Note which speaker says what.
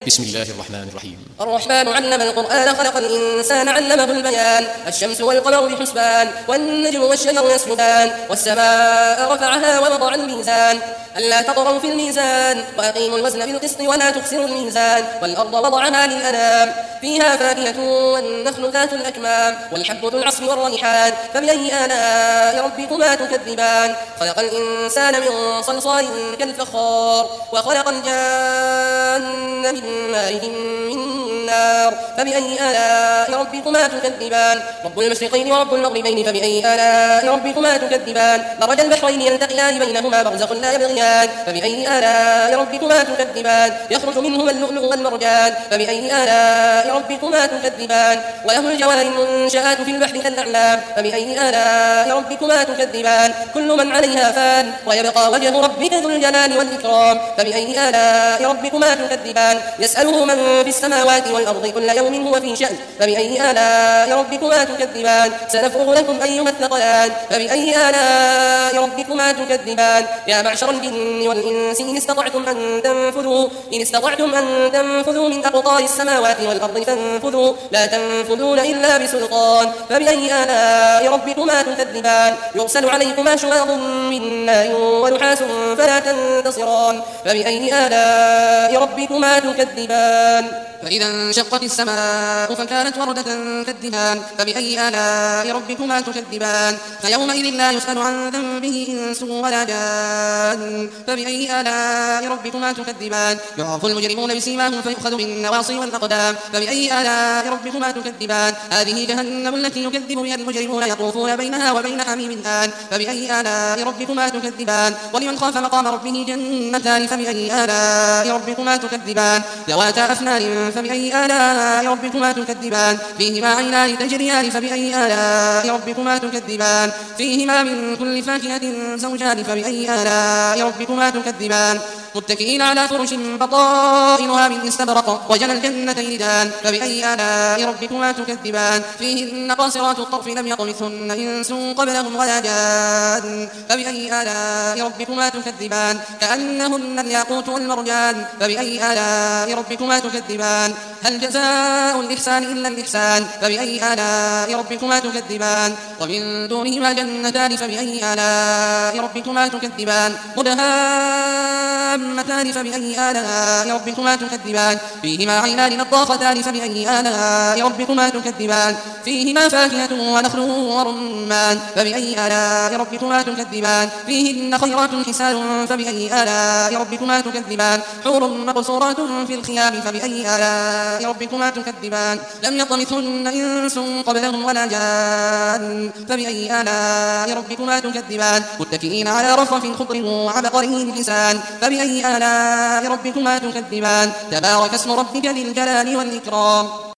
Speaker 1: بسم الله الرحمن الرحيم.
Speaker 2: الرحمن علم القرآن خلق الإنسان علمه البيان. الشمس والقمر بحسبان والنجم والشجر يسجدان والسماء رفعها ووضع الميزان ألا تطغوا في الميزان وأقيموا الوزن بالقسط ولا تخسروا الميزان والأرض وضعها للأنام فيها فاكهة والنخل ذات الأكمام والحب ذو العصف والريحان فبأي آلاء ربكما تكذبان خلق الإنسان من صلصال كالفخار وخلق الجان من مارج من نار فبأي آلاء ربكما تكذبان رب المشرقين ورب المغربين فبأي آلاء ربكما تكذبان مرج البحرين يلتقيان بينهما برزخ لا يبغيان فبأي آلاء ربكما تكذبان يخرج منهما اللؤلؤ والمرجان فبأي آلاء ربكما تكذبان وله الجوار المنشآت في البحر كالأعلام فبأي آلاء ربكما تكذبان كل من عليها فان ويبقى وجه ربك ذو الجلال والإكرام فبأي آلاء ربكما تكذبان يسأله من في السماوات والأرض كل يوم هو في شأن فبأي آلاء ربكما تكذبان سنفرغ لكم أيها الثقلان فبأي آلاء ربكما تكذبان يا معشر الجن والإنس إن استطعتم أن تنفذوا من أقطار السماوات والأرض فانفذوا لا تنفذون إلا بسلطان فبأي آلاء ربكما تكذبان يرسل عليكما شواظ من نار ونحاس فلا تنتصران فبأي آلاء ربكما تكذبان
Speaker 3: فإذا انشقت السماء فكانت وردة كالدهان فبأي آلاء ربكما تكذبان فيومئذ لا يسأل عن ذنبه إنس ولا جان فبأي آلاء ربكما تكذبان يعرف المجرمون بسيماهم فيؤخذ بالنواصي والأقدام فبأي آلاء ربكما تكذبان هذه جهنم التي يكذب بها المجرمون يطوفون بينها وبين حميم آن فبأي آلاء ربكما تكذبان ولمن خاف مقام ربه جنتان فبأي آلاء ربكما تكذبان ذواتا أفنان فبأي آلاء ربكما تكذبان فيهما عينان تجريان فبأي آلاء ربكما تكذبان فيهما من كل فاكهة زوجان فبأي آلاء ربكما تكذبان متكئين على فرش بطائنها من استبرق وجنى الجنتين دان فبأي آلاء ربكما تكذبان فيهن قاصرات الطرف لم يطمثهن إنس قبلهم ولا جان فبأي آلاء ربكما تكذبان كأنهن الياقوت والمرجان فبأي آلاء ربكما تكذبان هل جزاء الإحسان إلا الإحسان فبأي آلاء ربكما تكذبان ومن دونهما جنتان فبأي آلاء ربكما تكذبان مدهامتان فبأي آلاء ربكما تكذبان فيهما عينان نضاختان فبأي آلاء ربكما تكذبان فيهما فاكهة ونخل ورمان فبأي آلاء ربكما تكذبان فيهن خيرات حسان فبأي آلاء ربكما تكذبان حور مقصورات في الخيام فبأي آلاء ربكما تكذبان لم يطمثهن إنس قبلهم ولا جان فبأي آلاء ربكما تكذبان متكئين على رفرف خضر وعبقري حسان فبأي آلاء ربكما تكذبان تبارك اسم ربك ذي الجلال والإكرام